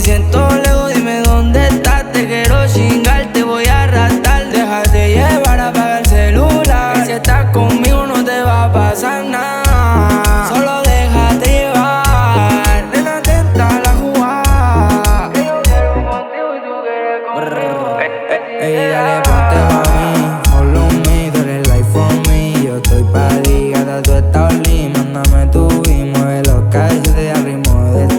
siento lejos, dime dónde estás. Te quiero chingar, te voy a arrastrar. Déjate llevar, apaga el celular, que si estás conmigo no te va a pasar nada. Solo déjate llevar, nena, atenta a la jugada, que yo quiero contigo y tú quieres conmigo. Ey, dale, ponte pa' mí, follow me, tú eres life for me. Yo estoy pa' ti, gata, tú estás lit. Mándame tu y mueve los calles al ritmo del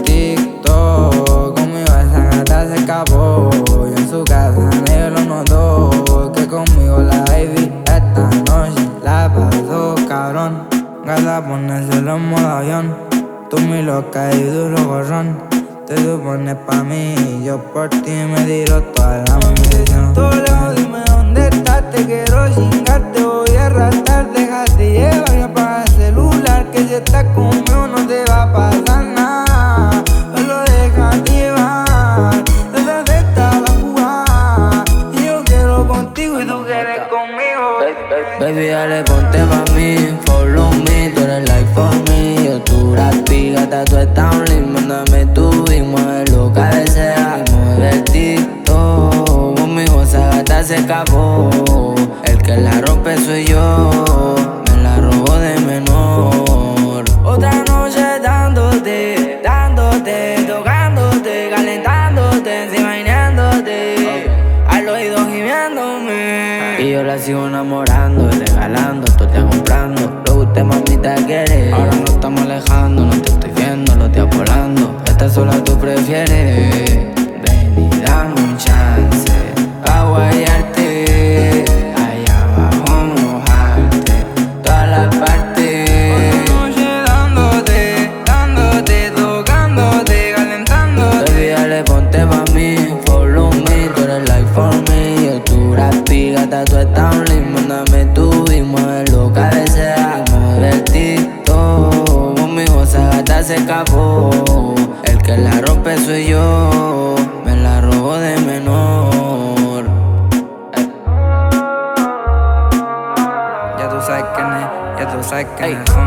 TikTok. Conmigo esa gata se escapó, yo en su casa nadie lo notó. Que conmigo la baby esta noche la pasó cabrón. Gata, ponérselo en modo avión, tú mi loca y duro gorrón. Te supones pa' mí y yo por ti me tiro toda la munición. Todo lejos, dime dónde estás, te quiero chingar, te voy a arrastrar. Déjate llevar y apaga el celular, que si estás conmigo no te va a pasar nada. Solo déjate llevar, desde esta la jugada, y yo quiero contigo y tú quieres conmigo. Baby, dale, ponte pa' mí, follow me, tú eres life for me. Yo tu rapi, gata, tú estás un link. Mándame tu y mueve lo que desea, mueve el TikTok. Conmigo esa gata se escapó, el que la rompe soy yo, me la robo de menor. Otra noche dándote, dándote, tocándote, calentándote, imaginándote, al oído gimiéndome. Y yo la sigo enamorando y regalando, todo te comprando. Lo que usted mamita quiere, ahora nos estamos alejando, no te estoy viendo, los días volando. Esta sola tú prefieres, ven y dame un chance pa' guayarte, allá abajo mojarte, todas las partes. Otra noche dándote, dándote, tocándote, calentándote. Baby, dale, ponte pa' mí, follow me, tú eres life for me. Yo tu rapi, gata, tú estás un link. Mándame tu y mueve lo que desea, mueve el TikTok. Conmigo esa gata se escapó, el que la rompe soy yo, me la robo de menor. Ya tú sabes quién es, ya tú sabes quién es.